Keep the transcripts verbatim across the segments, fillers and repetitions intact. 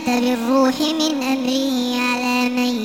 بالروح من أمره على من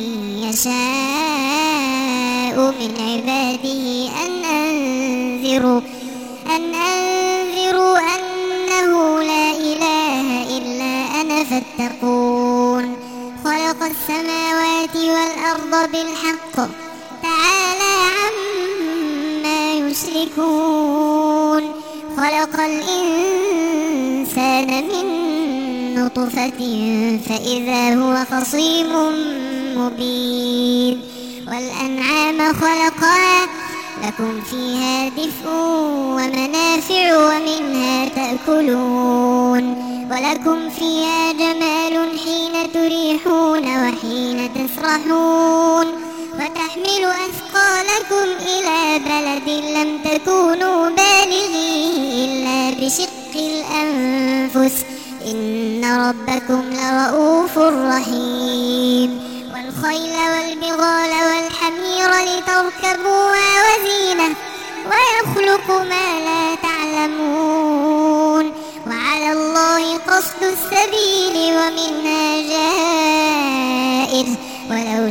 يشاء من عباده أن أنذروا أن أنذروا أنه لا إله إلا أنا فاتقون. خلق السماوات والأرض بالحق تعالى عما يشركون. خلق الإنسان من نطفة فإذا هو خصيم مبين. والأنعام خلقها لكم فيها دفء ومنافع ومنها تأكلون ولكم فيها جمال حين تريحون وحين تسرحون وتحمل أثقالكم إلى بلد لم تكونوا بالغيه إلا بشق الأنفس إن ربكم لرؤوف رحيم. والخيل والبغال والحمير لتركبوها وزينة ويخلق ما لا تعلمون. وعلى الله قصد السبيل ومنها جائر ولو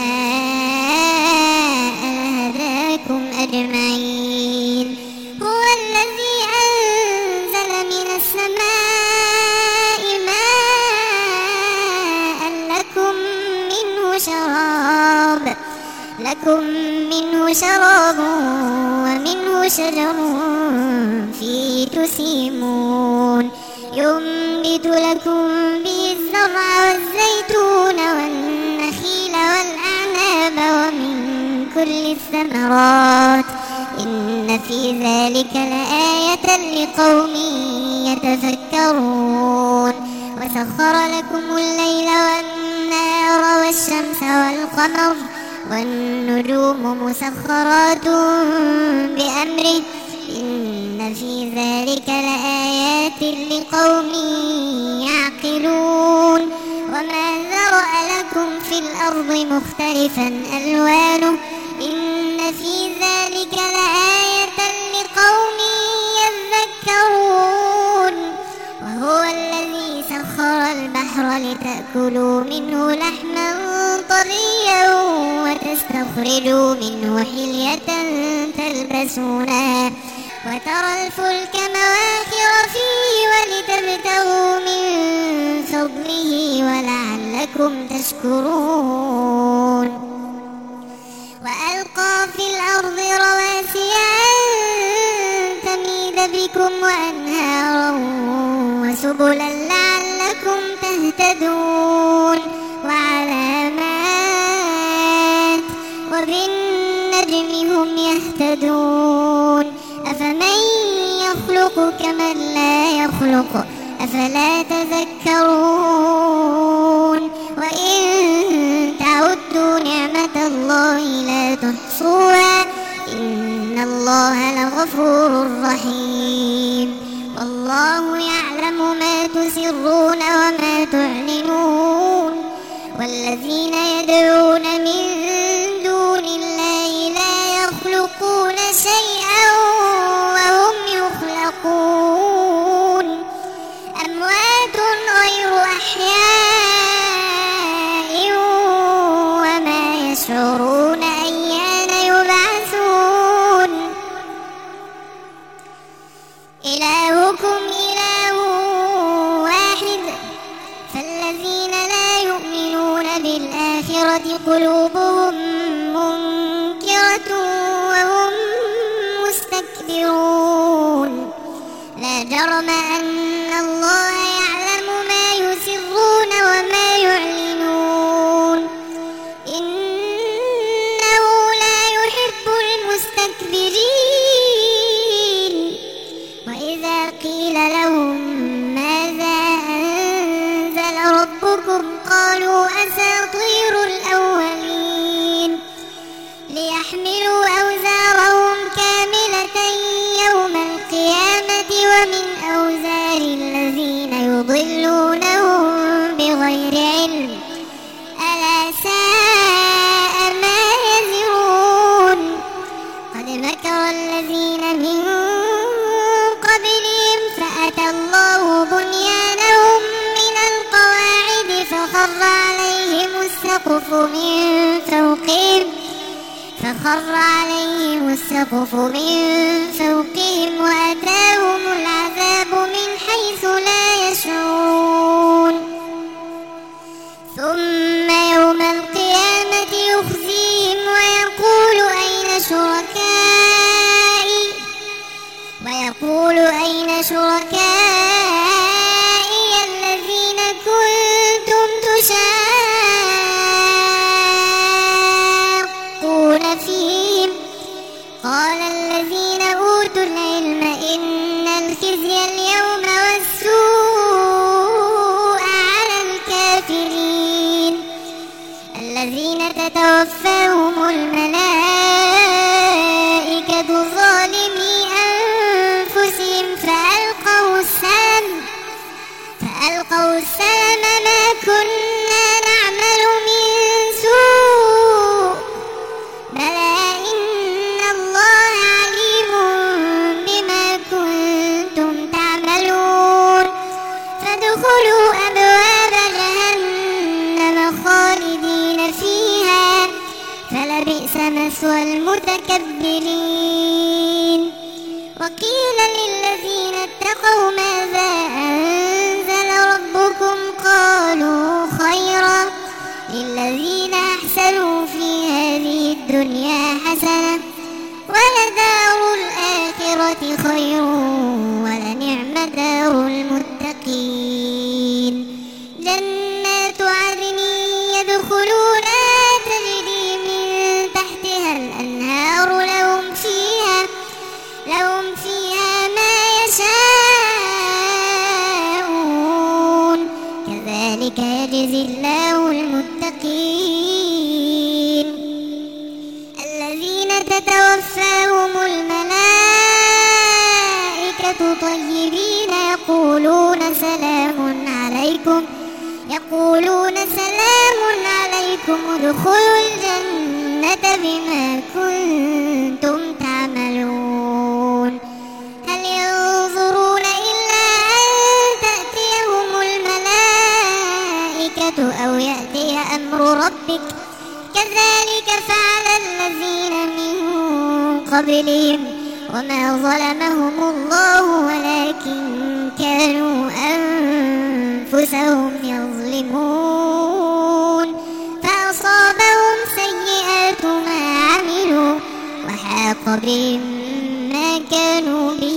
شاء لهداكم أجمعين. هو الذي أنزل من السماء ماء لكم منه شراب لكم منه شراب ومنه شجر فيه تسيمون ينبت لكم به الزرع والزيتون والنخيل والأعناب ومن كل الثمرات إن في ذلك لآية لقوم يتفكرون. وسخر لكم الليل والنهار والشمس والقمر والنجوم مسخرات بأمره إن في ذلك لآيات لقوم يعقلون. وما ذرأ لكم في الأرض مختلفا ألوانه إن في ذلك لآية لقوم يذكرون. وهو الذي سخر البحر لتأكلوا منه لحما طريا وتستخرجوا منه حلية تلبسونها وترى الفلك مواخر فيه ولتبتغوا من فضله ولعلكم تشكرون. وألقى في الأرض رواسي أن تميد بكم وأنهارا وسبلا لعلكم تهتدون. وعلامات وبالنجم هم يهتدون. أفمن يخلق كمن لا يخلق أفلا تذكرون. وإن تعدوا نعمة الله لا تحصوها إن الله لغفور رحيم. والله يعلم ما تسرون وما تعلنون. والذين يدعون من دون الله لا يخلقون شيئا وهم يخلقون أموات غير أحياء وما يشعرون أيان يبعثون. إلهكم إله واحد فالذين لا يؤمنون بالآخرة قلوبهم منكرة وهم مستكبرون. لا جرم أن الله يعلم ما يسرون وما يعلنون إنه لا يحب المستكبرين. وإذا قيل لهم ماذا أنزل ربكم قالوا أساطير الأولين ليحملوا أوزارهم كاملة يوم القيامة ومن أوزار الذين يضلونهم بغير علم ألا ساء ما يزرون. قد مكر الذين من قبلهم فأتى الله بنيانهم من القواعد فخر عليهم السقف من فوقهم فخر عليهم السقف من فوقهم وأتاهم العذاب من حيث لا يشعرون ثم يوم القيامة يخزيهم ويقول أين شركائي ويقول أين شركائي الذين كنتم تشاقون فيهم قال الذين أوتوا العلم إن الخزي اليوم والسوء على الكافرين الذين تتوفاهم الملائكة ظالمي أنفسهم فألقوا السلم فألقوا السلم ما كنا نعمل من سوء بلى إن الله عليم بما كنتم تعملون فادخلوا أبواب جهنم خالدين فيها فلبئس مثوى المتكبرين وقيل للذين اتقوا ماذا أنزل ربكم قالوا خيرا للذين أحسنوا في هذه الدنيا حسنة ولدار الآخرة خير ولنعم دار المتقين جنات عدن يدخلونها تجري من تحتها الأنهار لهم فيها لهم فيها ما يشاءون كذلك يجزي الله المتقين الذين تتوفاهم الملائكة طيبين يقولون سلام عليكم يقولون سلام عليكم ادخلوا الجنة بما كنتم تعملون هل ينظرون إلا أن تأتيهم الملائكة أو يأتي أمر ربك كذلك فعل الذين من قبلهم وما ظلمهم الله ولكن كانوا أنفسهم يظلمون فأصابهم سيئات ما عملوا وحاق بهم ما كانوا به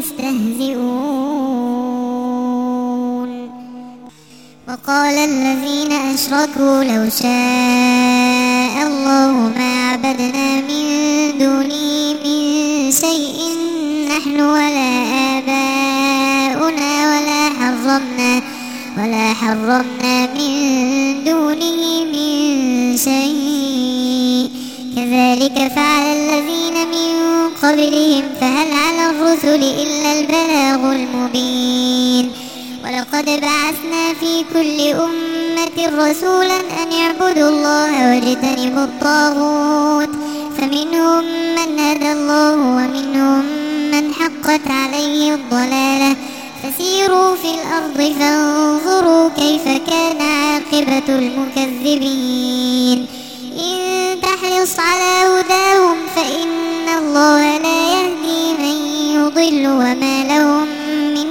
يستهزئون وقال الذين أشركوا لو شاء الله ما عبدنا من دونه من شيء نحن ولا آباؤنا ولا حرمنا ولا حرمنا من دونه من شيء كذلك فعل الذين من قبلهم فهل على الرسل إلا البلاغ المبين ولقد بعثنا في كل أمة رسولا أن يعبدوا الله واجتنبوا الطاغوت فمنهم من هدى الله ومنهم من حقت عليه الضلالة فسيروا في الأرض فانظروا كيف كان عاقبة المكذبين إن تحرص على هداهم فإن الله لا يهدي من يضل وما لهم من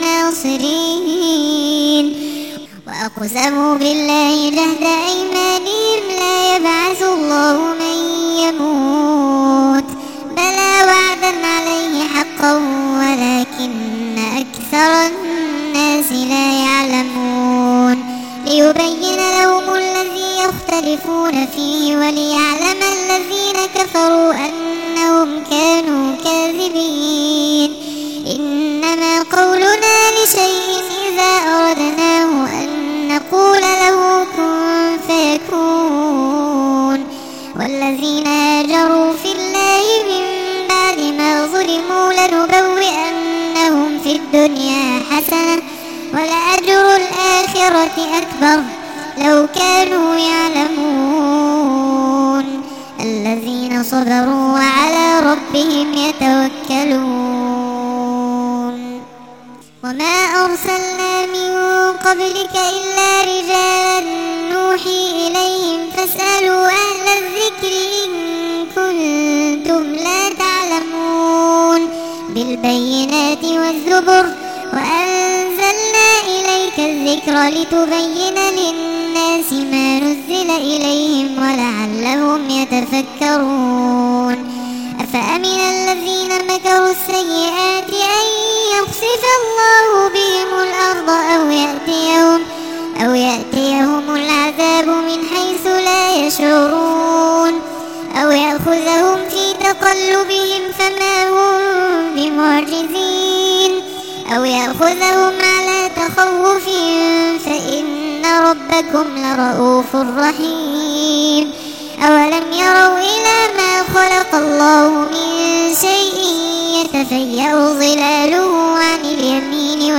ناصرين وأقسموا بالله جهد أيمانهم لا يبعث الله من يموت بلى وعدا عليه حقا ولكن أكثر الناس لا يعلمون ليبين لهم الذي يختلفون فيه وليعلم الذين كفروا أنهم كانوا كاذبين إنما قولنا لشيء إذا أردناه أن نقول له كن فيكون والذين هاجروا في الله من بعد ما ظلموا لنبوئنهم في الدنيا حسنة ولأجر الآخرة أكبر لو كانوا يعلمون الذين صبروا وعلى ربهم يتوكلون وما أرسلنا من قبلك إلا رجالا الزبر وأنزلنا إليك الذكر لتبين للناس ما نزل إليهم ولعلهم يتفكرون أفأمن الذين مكروا السيئات أن يخسف الله بهم الأرض أو يأتيهم, أو يأتيهم العذاب من حيث لا يشعرون أو يأخذهم في تقلبهم فما هم بمعجزين أو يأخذهم على تخوف فإن ربكم لرؤوف رحيم أولم يروا إلى ما خلق الله من شيء يتفيأ ظلاله عن اليمين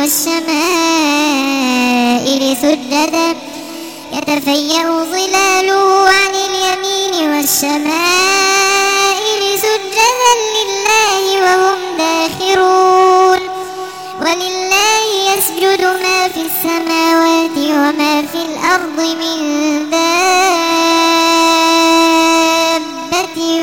والشمائل سجدا يتفيأ ظلاله عن اليمين والشمائل سجدا لله وهم داخرون ولله يسجد ما في السماوات وما في الأرض من دابة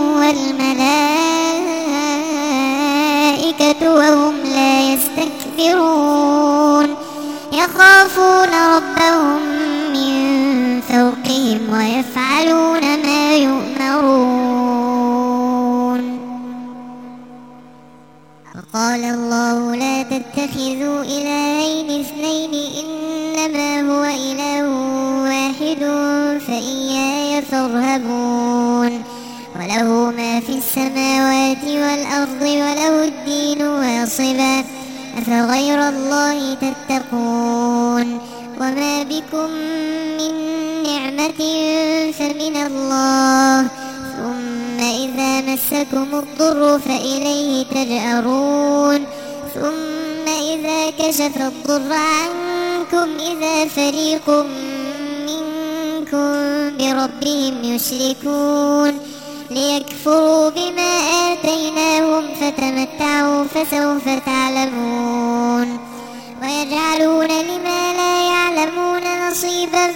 والملائكة وهم لا يستكبرون يخافون ربهم من فوقهم ويفعلون ما يؤمرون وقال الله لا تتخذوا إلهين اثنين إنما هو إله واحد فإياي فارهبون وله ما في السماوات والأرض وله الدين واصبا أفغير الله تتقون وما بكم من نعمة فمن الله ثم إذا مسكم الضر فإليه تجأرون ثم إذا كشف الضر عنكم إذا فريق منكم بربهم يشركون ليكفروا بما آتيناهم فتمتعوا فسوف تعلمون ويجعلون لما لا يعلمون نصيبا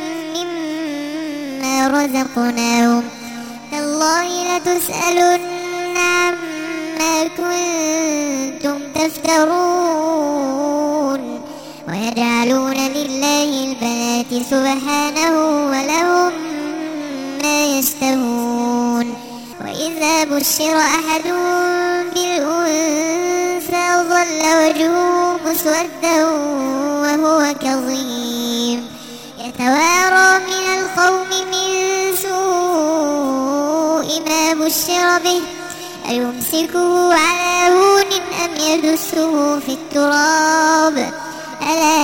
مما رزقناهم تالله لتسألن عما كنتم تفترون ويجعلون لله البنات سبحانه ولهم ما يشتهون وإذا بشر أحدهم بالأنثى ظل وجهه مسودا وهو كظيم يتوارى من القوم من سوء ما بشر به أيمسكه على هون أم يدسه في التراب ألا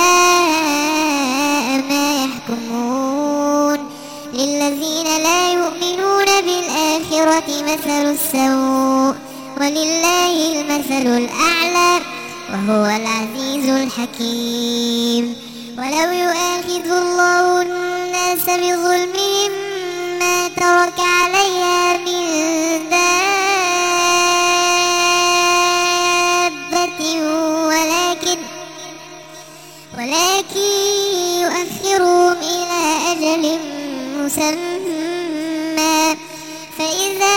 ساء ما يحكمون للذين لا يؤمنون بالآخرة مثل السوء ولله المثل الأعلى وهو العزيز الحكيم ولو يؤاخذ الله الناس بظلمهم ما ترك عليها من دابة ولكن ولكن يؤخرهم إلى أجل مسمى فإذا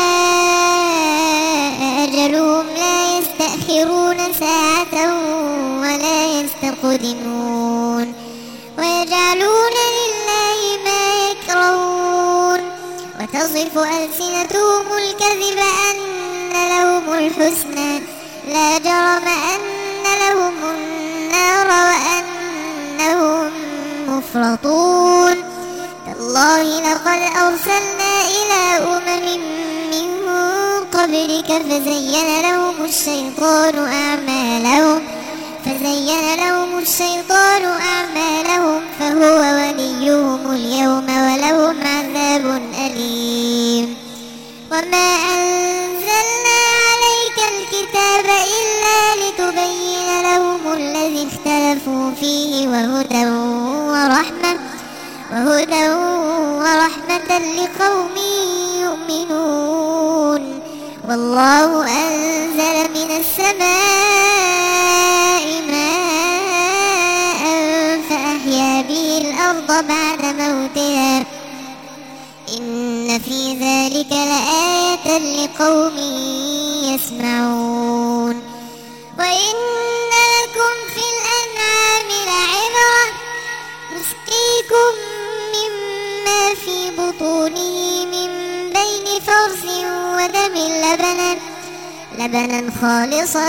جاء أجلهم لا يستأخرون ساعة ولا يستقدمون ويجعلون لله ما يكرهون وتصف ألسنتهم الكذب أن لهم الحسنى لا جرم أن لهم النار وأنهم مفرطون تالله لقد أرسلنا إلى أمم من قبلك فزين لهم الشيطان أعمالهم فزين لهم الشيطان أعمالهم فهو وليهم اليوم ولهم عذاب أليم وما أنزلنا عليك الكتاب إلا لتبين لهم الذي اختلفوا فيه وهدى ورحمة وهدى ورحمة لقوم يؤمنون والله أنزل من السماء ماء فأحيا به الأرض بعد موتها إن في ذلك لآية لقوم يسمعون وإذ وإن لكم في الأنعام لعبرة نسقيكم مما في بطونه من بين فرث ودم لبنا لبنا خالصا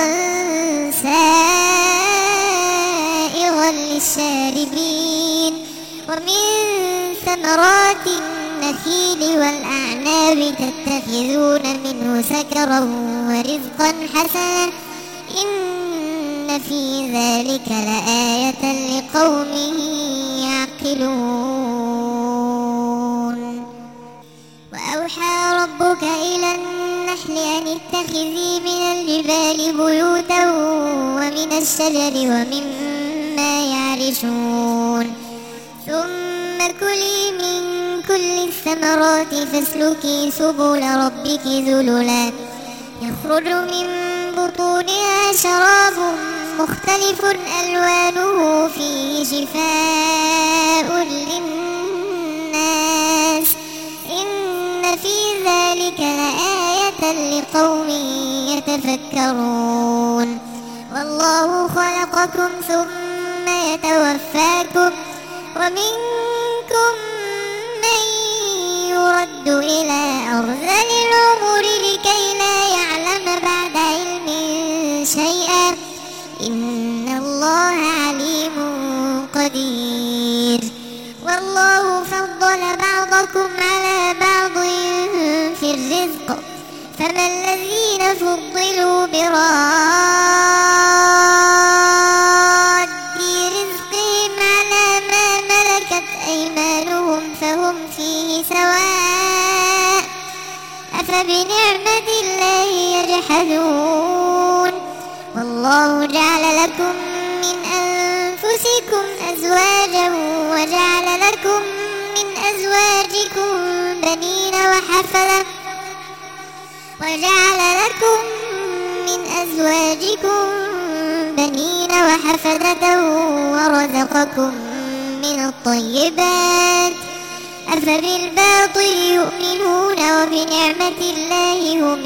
سائغا للشاربين ومن ثمرات النخيل والأعناب تتخذون منه سكرا ورزقا حسنا إن في ذلك لآية لقوم يعقلون. وأوحى ربك إلى النحل أن اتخذي من الجبال بيوتا ومن الشجر ومما يعرشون ثم كلي من كل الثمرات فاسلكي سبل ربك ذللا يخرج من بطونها شراب مختلف ألوانه فيه شفاء للناس إن في ذلك لآية لقوم يتفكرون. والله خلقكم ثم يتوفاكم ومنكم من يرد إلى أرذل العمر لكي لا يعلم بعد علم شيئا إن الله عليم قدير. والله فضل بعضكم على بعض في الرزق فما الذين فضلوا براد رزقهم على ما ملكت أيمانهم فهم فيه سواء أفبنعمة الله يجحدون. والله جعل لكم من أنفسكم أزواجا وجعل لكم من أزواجكم بنين وحفظة وجعل لكم من أزواجكم بنين وحفدة ورزقكم من الطيبات أفبالباطل يؤمنون وبنعمة الله هم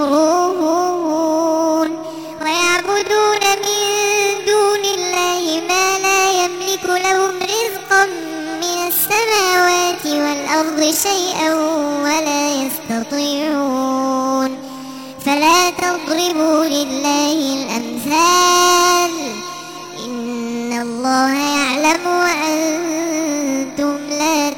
يكفرون ويعبدون من دون الله ما لا يملك لهم رزقا من السماوات والأرض شيئا ولا يستطيعون فلا تضربوا لله الأمثال إن الله يعلم وأنتم لا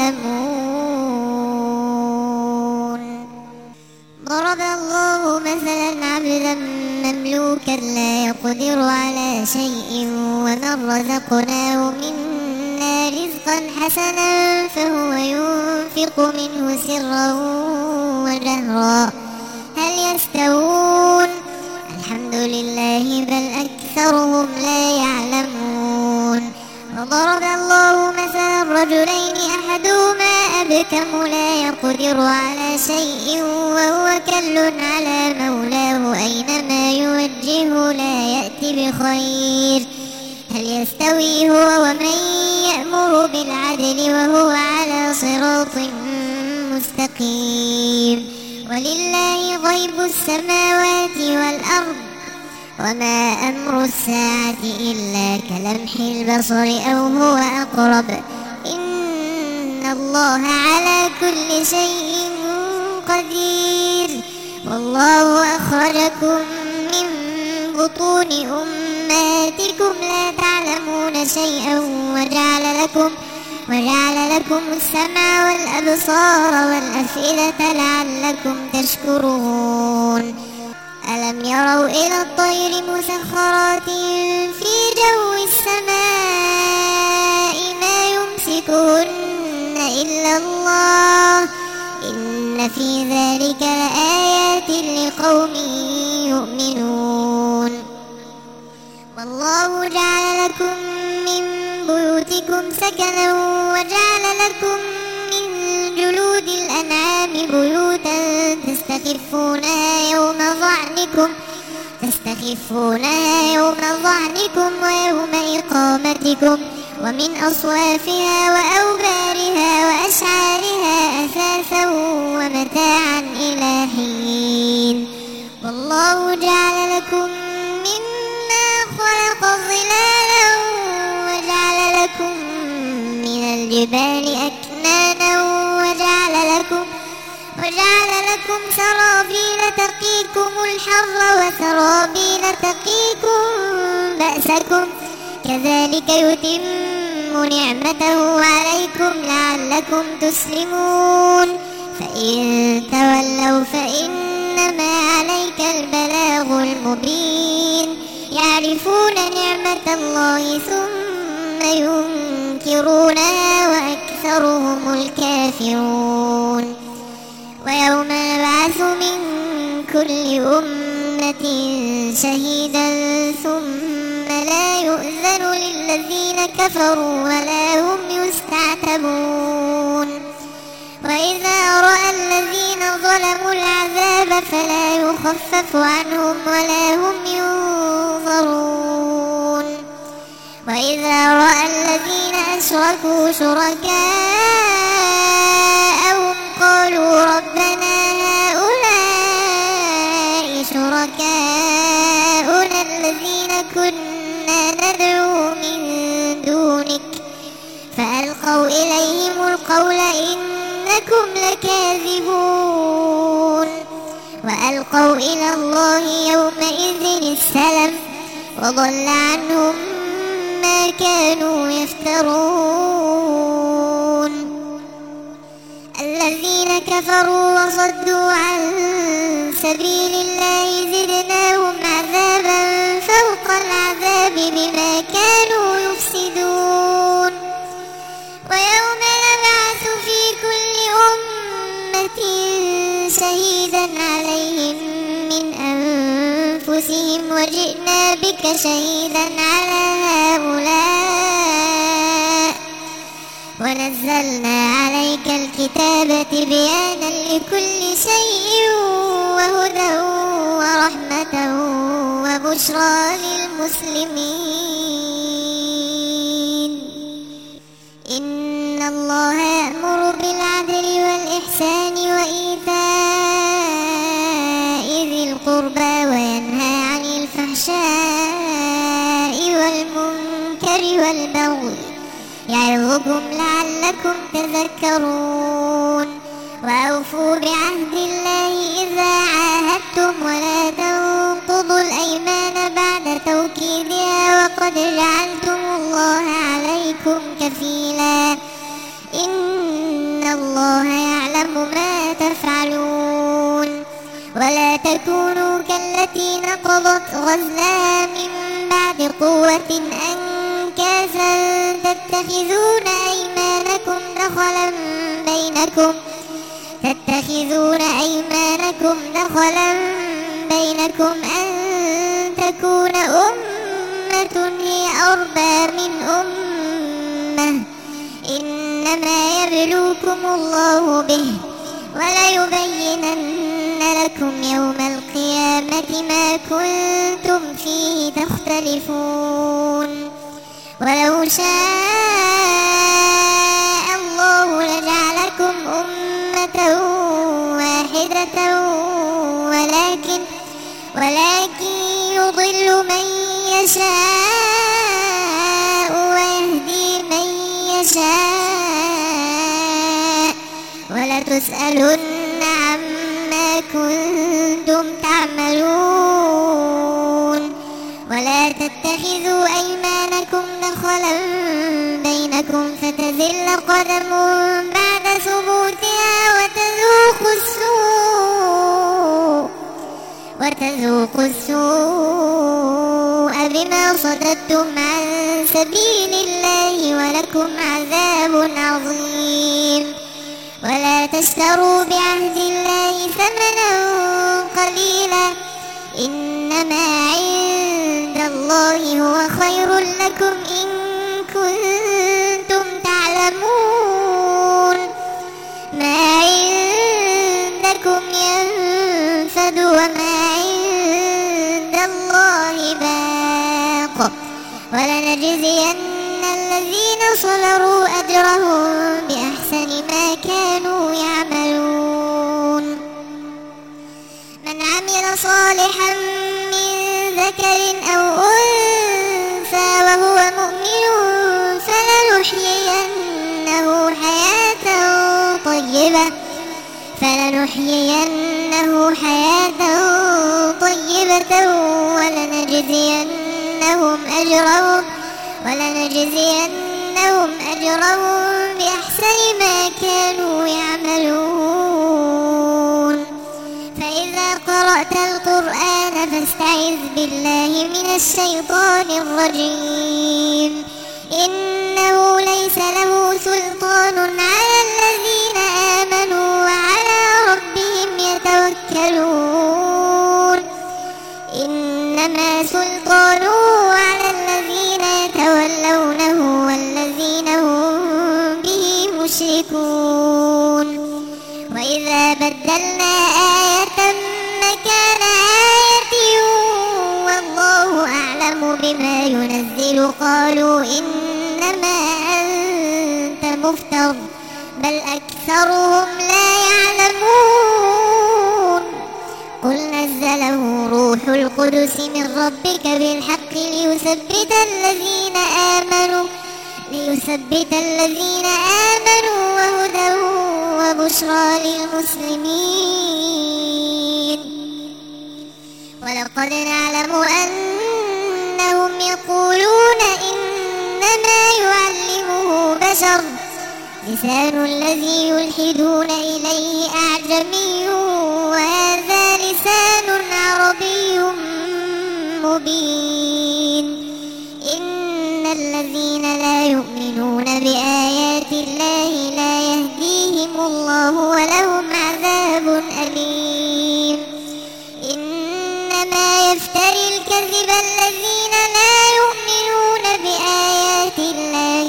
تعلمون. ضرب الله مثلا عبدا مملوكا لا يقدر على شيء ومن رزقناه منا رزقا حسنا فهو ينفق منه سرا وجهرا هل يستوون الحمد لله بل أكثرهم لا يعلمون. وضرب الله مثلا رجلين أحدهما أبكم لا يقدر على شيء وهو كل على مولاه أينما يوجهه لا يأتي بخير هل يستوي هو ومن يأمر بالعدل وهو على صراط مستقيم. ولله غيب السماوات والأرض وما أمر الساعة إلا كلمح البصر أو هو أقرب إن الله على كل شيء قدير. والله أخرجكم من بطون أمهاتكم لا تعلمون شيئا وجعل لكم وجعل لكم السمع والأبصار والأفئدة لعلكم تشكرون. ألم يروا إلى الطير مسخرات في جو السماء ما يمسكهن إلا الله إن في ذلك لآيات لقوم يؤمنون. والله جعل لكم من بيوتكم سكنا وجعل لكم من جلود الأنعام بيوتا تستخفونها يوم ظعنكم تستخفونها يوم ظعنكم ويوم إقامتكم ومن أصوافها وأوبارها وأشعارها أثاثا ومتاعا إلى حين. والله جعل لكم الجبال أكنانا وجعل لكم وجعل لكم سرابيل تقيكم الحر وسرابيل تقيكم بأسكم كذلك يتم نعمته عليكم لعلكم تسلمون فإن تولوا فإنما عليك البلاغ المبين يعرفون نعمة الله ثم ينكرونها وأكثرهم الكافرون ويوم نبعث من كل أمة شهيدا ثم لا يؤذن للذين كفروا ولا هم يستعتبون وإذا رأى الذين ظلموا العذاب فلا يخفف عنهم ولا هم ينظرون وإذا رأى الذين أشركوا شركاءهم قالوا ربنا هؤلاء شركاؤنا الذين كنا ندعو من دونك فألقوا إليهم القول إنكم لكاذبون وألقوا إلى الله يومئذ السلم وضل عنهم ما كانوا يفترون الذين كفروا وصدوا عن سبيل الله زدناهم عذابا فوق العذاب بما كانوا يفسدون ويوم نبعث في كل أمة شهيدا عليهم من أنفسهم وجئنا بك شهيدا على هؤلاء ونزلنا عليك الكتاب بيانا لكل شيء وهدى ورحمة وبشرى للمسلمين إن الله يأمر بالعدل والإحسان وإيتاء ذي القربى وينهى عن الفحشاء والمنكر والبغي يعظكم لعلكم تذكرون وأوفوا بعهد الله إذا عاهدتم ولا تنقضوا الأيمان بعد توكيدها وقد جعلتم الله عليكم كفيلا إن الله يعلم ما تفعلون ولا تكونوا كالتي نقضت غزلها من بعد قوة أنكاثا تتخذون أيمانكم دخلا بينكم تتخذون أيمانكم دخلا بينكم أن تكون أمة هي أربى من أمة إنما يبلوكم الله به وليبينن لكم يوم القيامة ما كنتم فيه تختلفون ولو شاء الله لجعلكم أمة واحدة ولكن ولكن يضل من يشاء ويهدي من يشاء ولتسألن عما كنتم تعملون ولا تتخذوا أيمانكم دخلا بينكم فتزل قدم بعد ثبوتها وتذوقوا السوء وتذوقوا السوء بما صددتم عن سبيل الله ولكم عذاب عظيم ولا تشتروا بعهد الله ثمنا قليلا إنما عند الله هو خير لكم إن كنتم تعلمون ما عندكم ينفد وما عند الله باق ولنجزين الذين صبروا أجرهم بأحسن ما كانوا يعملون من عمل صالحا من ذكر أو أنثى وهو مؤمن فلنحيينه طيبة فلنحيينه حياة طيبة ولنجزينهم أجرهم ولنجزينهم أجرهم بأحسن ما كانوا يعملون. فإذا قرأت القرآن فاستعذ بالله من الشيطان الرجيم إنه ليس له سلطان على الذين آمنوا وعلى ربهم يتوكلون إنما سلطانه على الذين يتولونه والذين هم به مشركون. وإذا بدلنا آية مكان آية والله أعلم بما ينزل قالوا إنما أنت مفتر بل أكثرهم لا يعلمون. قل نزله روح القدس من ربك بالحق ليثبت الذين آمنوا ليثبت الذين آمنوا وهدى وبشرى للمسلمين. ولقد نعلم أنهم يقولون إنما يعلمه بشر لسان الذي يلحدون إليه أعجمي وهذا لسان عربي مبين. إن الذين لا يؤمنون بآيات الله لا يهديهم الله ولهم عذاب أليم. إنما يفتري الكذب الذين لا يؤمنون بآيات الله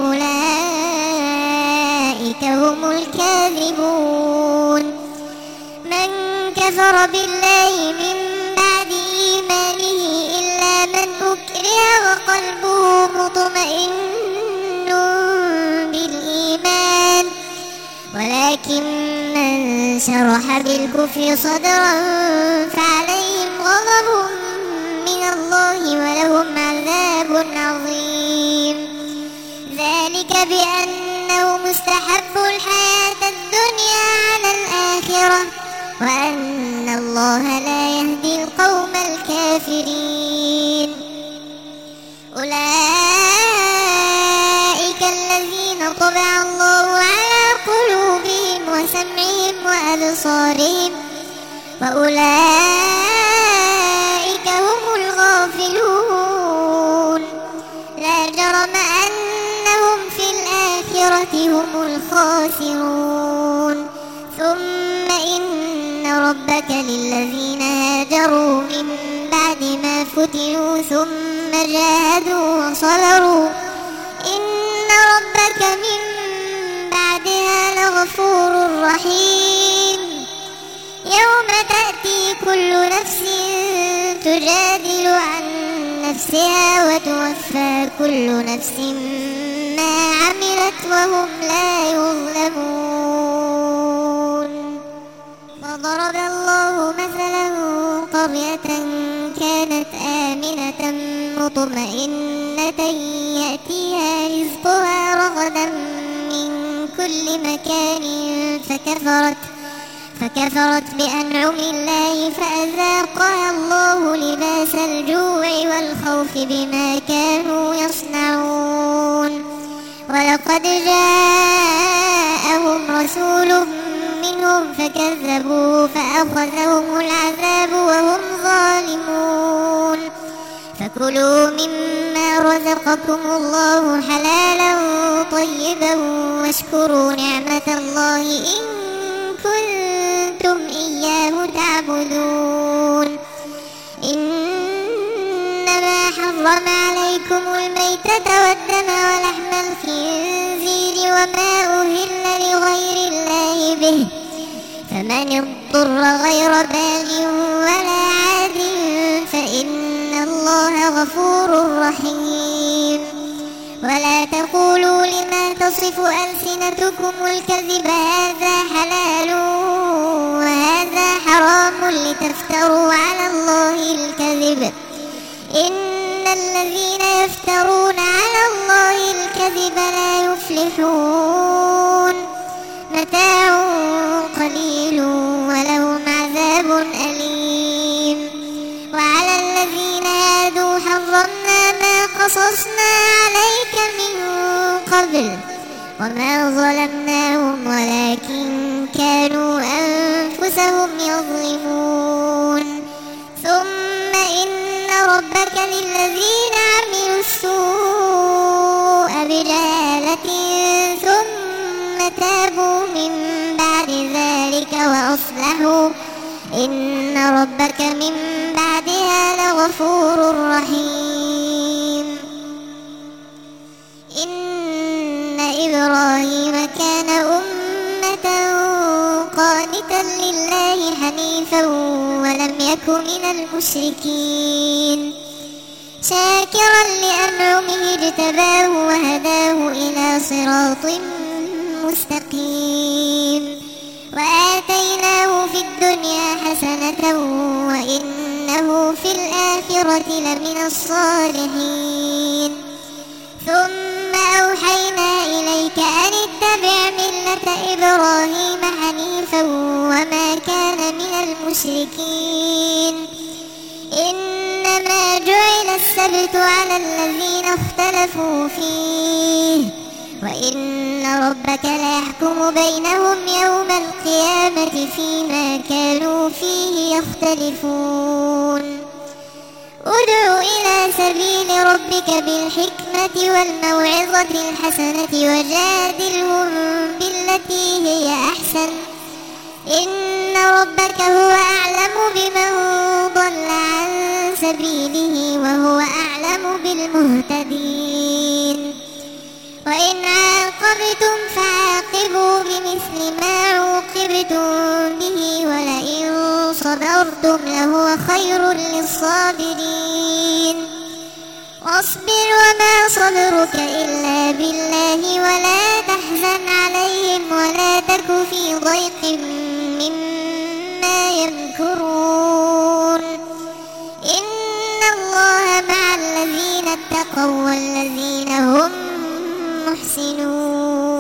وأولئك هم الكاذبون. من كفر بالله من بعد إيمانه إلا من أكره وقلبه مطمئن بالإيمان ولكن من شرح بالكفر صدرا فعليهم غضب من الله ولهم عذاب عظيم. ذلك بأنه مستحب الحياة الدنيا على الآخرة وأن الله لا يهدي القوم الكافرين. أولئك الذين طبع الله على قلوبهم وسمعهم وأبصارهم وأولئك هم الغافلون. لا جرم أنهم في الآخرة هم الخاسرون. ثم إن ربك للذين هاجروا من بعد ما فتنوا ثم جاهدوا وصبروا إن ربك من بعدها لغفور رحيم. يوم تأتي كل نفس تجادل عن نفسها وتوفى كل نفس ما عملت وهم لا يظلمون. وضرب الله مثلا قرية كانت آمنة مطمئنة يأتيها رزقها رغدا من كل مكان فكفرت فكفرت بأنعم الله فأذاقها الله لباس الجوع والخوف بما كانوا يصنعون. ولقد جاءهم رسول منهم فكذبوا فأخذهم العذاب وهم ظالمون. فكلوا مما رزقكم الله حلالا طيبا واشكروا نعمة الله إن كنتم إياه تعبدون. إنما حرم عليكم الميتة والدم ولحم الخنزير وما أهل لغير الله به فمن اضطر غير باغ ولا عاد فإن الله غفور رحيم. ولا تقولوا لما تصف ألسنتكم الكذب هذا حلال وهذا حرام لتفتروا على الله الكذب إن الذين يفترون على الله الكذب لا يفلحون. متاع وما ظلمناهم ولكن كانوا أنفسهم يظلمون. ثم إن ربك للذين عملوا السوء بجهالة ثم تابوا من بعد ذلك وأصلحوا إن ربك من بعدها لغفور رحيم. إن إبراهيم كان أمة قانتا لله حنيفا ولم يك من المشركين شاكرا لأنعمه اجتباه وهداه إلى صراط مستقيم وآتيناه في الدنيا حسنة وإنه في الآخرة لمن الصالحين. ثم أوحينا إليك أن اتبع ملة إبراهيم حنيفا وما كان من المشركين. إنما جعل السبت على الذين اختلفوا فيه وإن ربك ليحكم بينهم يوم القيامة فيما كانوا فيه يختلفون. ادع إلى سبيل ربك بالحكمة والموعظة الحسنة وجادلهم بالتي هي أحسن إن ربك هو أعلم بمن ضل عن سبيله وهو أعلم بالمهتدين. وإن عاقبتم فعاقبوا بمثل ما عوقبتم به ولئن صبرتم لهو خير للصابرين. واصبر وما صبرك إلا بالله ولا تحزن عليهم ولا تك في ضيق مما يمكرون. إن الله مع الذين اتقوا والذين هم محسنون.